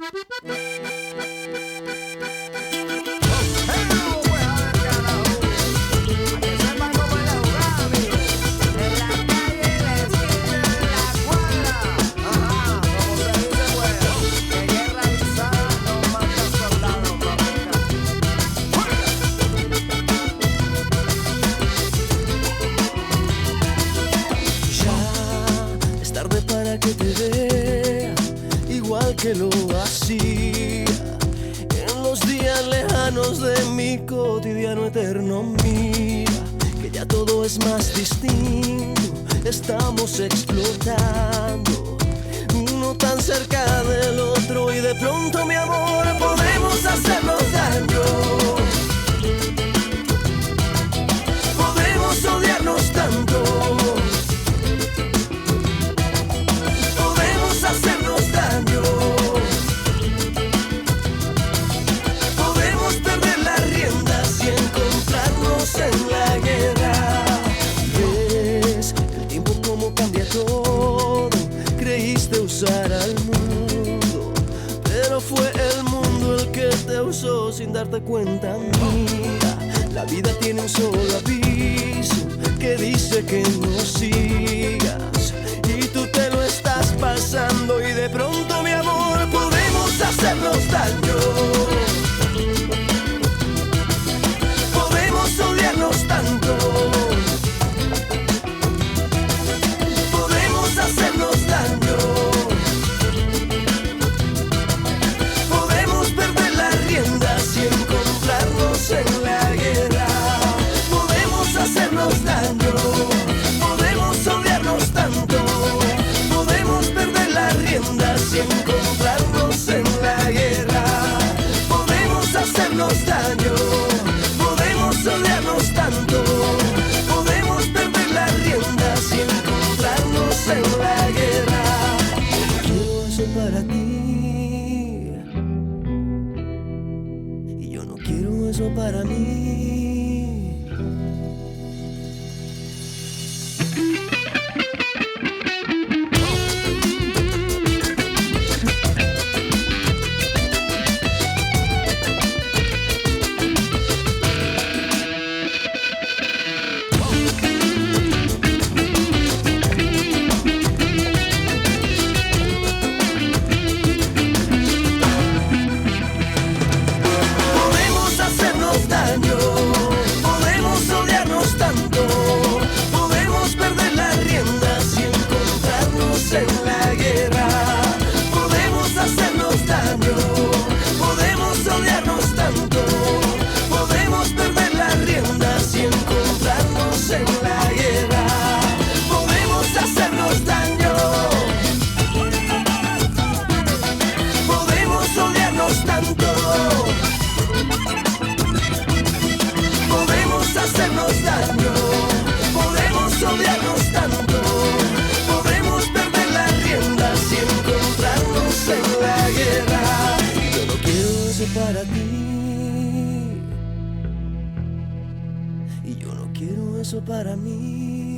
Que lo hacía en los días lejanos de mi cotidiano eterno. Mira que ya todo es más distinto, estamos explotando, uno tan cerca del otro y de pronto, mi amor, podemos hacernos daño, podemos odiarnos tanto, podemos hacernos daño. En la guerra ves el tiempo como cambia todo. Creíste usar al mundo, pero fue el mundo el que te usó sin darte cuenta. Mira, la vida tiene un solo aviso que dice que no sigas, y tú te lo estás pasando y de pronto, mi amor, podemos hacernos daño, odiarnos tanto, podemos hacernos daño, podemos perder las riendas y encontrarnos en la guerra, podemos hacernos daño, podemos odiarnos tanto, podemos perder las riendas y encontrarnos en la guerra, podemos hacernos daño, odiarnos tanto, podemos perder las riendas y encontrarnos en la guerra. Quiero eso para ti y yo no quiero eso para mí. Para ti y yo no quiero eso para mí.